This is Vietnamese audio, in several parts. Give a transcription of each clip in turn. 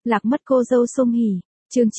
Lạc mất cô dâu Song Hỷ, chương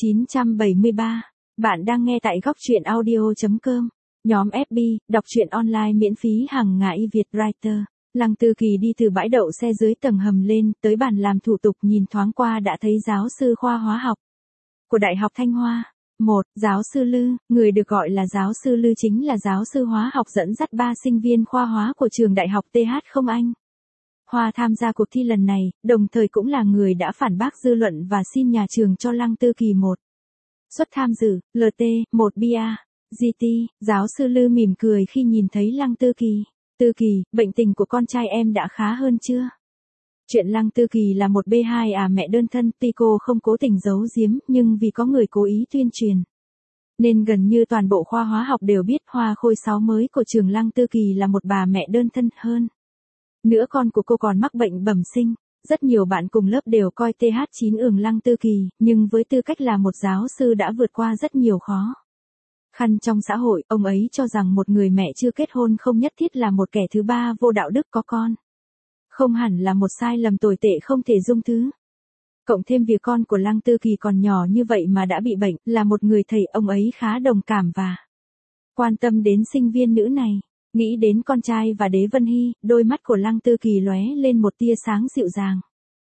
973. Bạn đang nghe tại góc truyện audio.com. Nhóm FB, đọc truyện online miễn phí hàng ngày Việt Writer. Lăng Tư Kỳ đi từ bãi đậu xe dưới tầng hầm lên, tới bàn làm thủ tục, nhìn thoáng qua đã thấy giáo sư khoa hóa học của Đại học Thanh Hoa. Giáo sư Lư, người được gọi là giáo sư Lư chính là giáo sư hóa học dẫn dắt 3 sinh viên khoa hóa của trường Đại học TH Anh Hoa tham gia cuộc thi lần này, đồng thời cũng là người đã phản bác dư luận và xin nhà trường cho Lăng Tư Kỳ suất tham dự, LT, 1 bia, GT. Giáo sư Lư mỉm cười khi nhìn thấy Lăng Tư Kỳ. Tư Kỳ, bệnh tình của con trai em đã khá hơn chưa? Chuyện Lăng Tư Kỳ là một B2 mẹ đơn thân, tuy cô không cố tình giấu giếm, nhưng vì có người cố ý tuyên truyền, nên gần như toàn bộ khoa hóa học đều biết Hoa Khôi 6 mới của trường Lăng Tư Kỳ là một bà mẹ đơn thân. Hơn nữa con của cô còn mắc bệnh bẩm sinh. Rất nhiều bạn cùng lớp đều coi TH9 Lăng Tư Kỳ, nhưng với tư cách là một giáo sư đã vượt qua rất nhiều khó khăn trong xã hội, ông ấy cho rằng một người mẹ chưa kết hôn không nhất thiết là một kẻ thứ ba vô đạo đức, có con không hẳn là một sai lầm tồi tệ không thể dung thứ. Cộng thêm việc con của Lăng Tư Kỳ còn nhỏ như vậy mà đã bị bệnh, là một người thầy, ông ấy khá đồng cảm và quan tâm đến sinh viên nữ này. Nghĩ đến con trai và Đế Vân Hy, đôi mắt của Lăng Tư Kỳ lóe lên một tia sáng dịu dàng.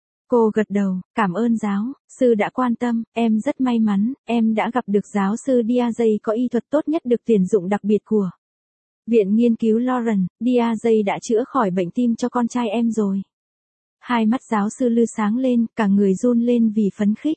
Cô gật đầu, cảm ơn giáo sư đã quan tâm, em rất may mắn, em đã gặp được giáo sư Diaz có y thuật tốt nhất được tuyển dụng đặc biệt của Viện Nghiên cứu Lawrence. Diaz đã chữa khỏi bệnh tim cho con trai em rồi. Hai mắt giáo sư Lư sáng lên, cả người run lên vì phấn khích.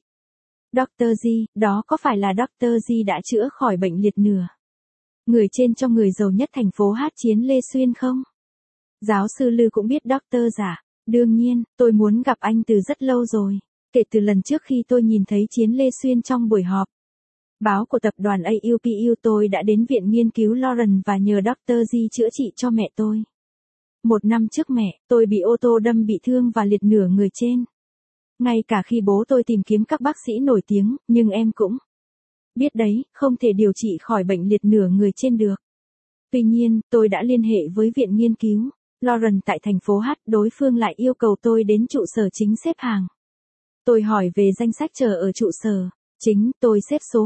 Dr. G, đó có phải là Dr. G đã chữa khỏi bệnh liệt nửa người trên cho người giàu nhất thành phố Hát Chiến Lê Xuyên không? Giáo sư Lư cũng biết Dr. Giả. Đương nhiên, tôi muốn gặp anh từ rất lâu rồi. Kể từ lần trước khi tôi nhìn thấy Chiến Lê Xuyên trong buổi họp báo của tập đoàn AUPU, tôi đã đến Viện Nghiên cứu Lawrence và nhờ Dr. G chữa trị cho mẹ tôi. 1 năm trước mẹ tôi bị ô tô đâm bị thương và liệt nửa người trên. Ngay cả khi bố tôi tìm kiếm các bác sĩ nổi tiếng, nhưng em cũng biết đấy, không thể điều trị khỏi bệnh liệt nửa người trên được. Tuy nhiên, tôi đã liên hệ với Viện Nghiên cứu Lawrence tại thành phố H, đối phương lại yêu cầu tôi đến trụ sở chính xếp hàng. Tôi hỏi về danh sách chờ ở trụ sở chính, tôi xếp số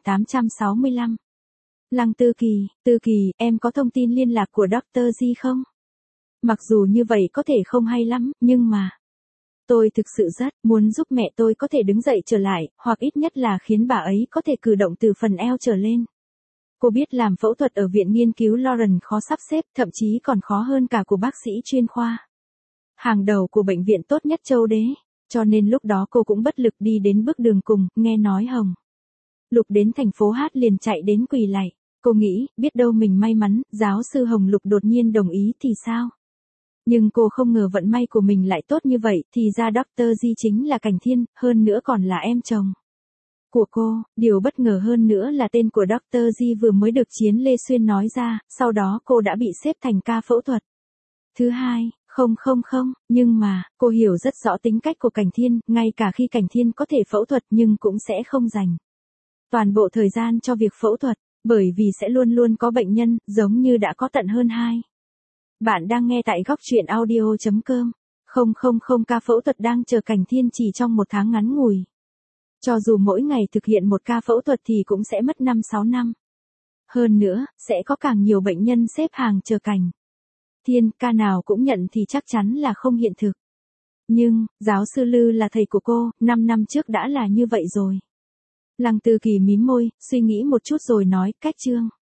2865. Lăng Tư Kỳ, em có thông tin liên lạc của Dr. G không? Mặc dù như vậy có thể không hay lắm, nhưng mà tôi thực sự rất muốn giúp mẹ tôi có thể đứng dậy trở lại, hoặc ít nhất là khiến bà ấy có thể cử động từ phần eo trở lên. Cô biết làm phẫu thuật ở Viện Nghiên cứu Lawrence khó sắp xếp, thậm chí còn khó hơn cả của bác sĩ chuyên khoa hàng đầu của bệnh viện tốt nhất châu Đế. Cho nên lúc đó cô cũng bất lực đi đến bước đường cùng. Nghe nói Hồng Lục đến thành phố Hát liền chạy đến quỳ lạy. Cô nghĩ, biết đâu mình may mắn, giáo sư Hồng Lục đột nhiên đồng ý thì sao? Nhưng cô không ngờ vận may của mình lại tốt như vậy, thì ra Dr. G chính là Cảnh Thiên, hơn nữa còn là em chồng của cô. Điều bất ngờ hơn nữa là tên của Dr. G vừa mới được Chiến Lê Xuyên nói ra, sau đó cô đã bị xếp thành ca phẫu thuật thứ 2. Không, nhưng mà, cô hiểu rất rõ tính cách của Cảnh Thiên, ngay cả khi Cảnh Thiên có thể phẫu thuật nhưng cũng sẽ không dành toàn bộ thời gian cho việc phẫu thuật, bởi vì sẽ luôn luôn có bệnh nhân, giống như đã có tận hơn 2. Bạn đang nghe tại góc truyện audio.com. Không, ca phẫu thuật đang chờ Cảnh Thiên chỉ trong 1 tháng ngắn ngủi. Cho dù mỗi ngày thực hiện 1 ca phẫu thuật thì cũng sẽ mất 5-6 năm. Hơn nữa, sẽ có càng nhiều bệnh nhân xếp hàng chờ Cảnh Thiên, ca nào cũng nhận thì chắc chắn là không hiện thực. Nhưng, giáo sư Lư là thầy của cô, 5 năm trước đã là như vậy rồi. Lăng Tư Kỳ mím môi, suy nghĩ một chút rồi nói, cách chương